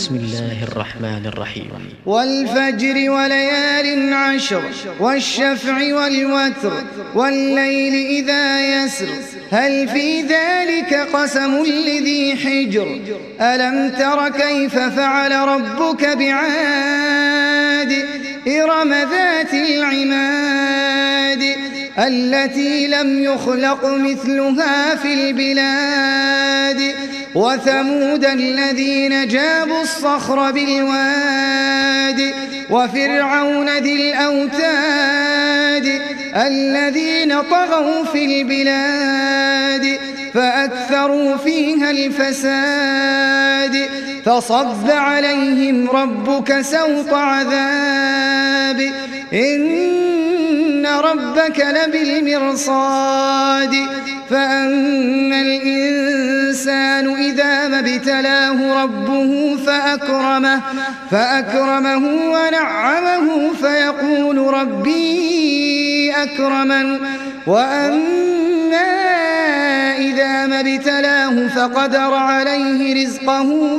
بسم الله الرحمن الرحيم. والفجر وليال عشر والشفع والوتر والليل إذا يسر هل في ذلك قسم لذي حجر ألم تر كيف فعل ربك بعاد إرم ذات العماد التي لم يخلق مثلها في البلاد وثمود الذين جابوا الصخر بالواد وفرعون ذي الأوتاد الذين طغوا في البلاد فأكثروا فيها الفساد فصب عليهم ربك سوط عذاب إن ربك لبالمرصاد فأما الإنسان إذا ما ابتلاه ربه فأكرمه ونعمه فيقول ربي أكرمن وأما إذا ما ابتلاه فقدر عليه رزقه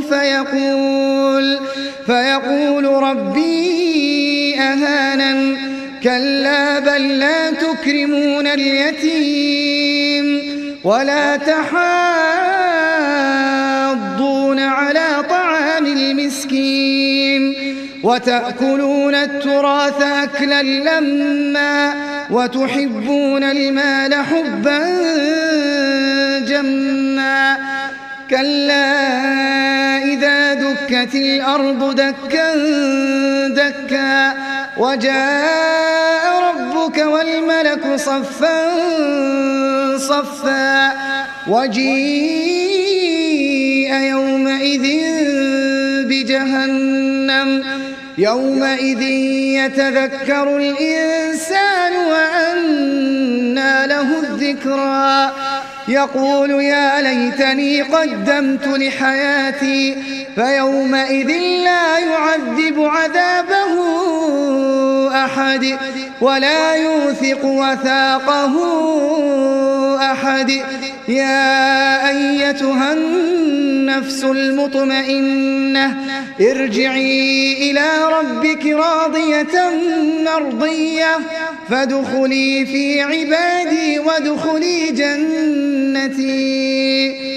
فيقول ربي أهانن كلا بل لا تكرمون اليتيم ولا تحاضون على طعام المسكين وتأكلون التراث أكلا لما وتحبون المال حبا جما كلا إذا دكت الأرض دكا دكا وجاء ربك والملك صفا صفا وجيء يومئذ بجهنم يومئذ يتذكر الإنسان وأنى له الذكرى يقول يا ليتني قدمت لحياتي فيومئذ لا يعذب عذابه أحد ولا يوثق وثاقه أحد يا أيتها النفس المطمئنة ارجعي إلى ربك راضية مرضية فادخلي في عبادي وادخلي جنتي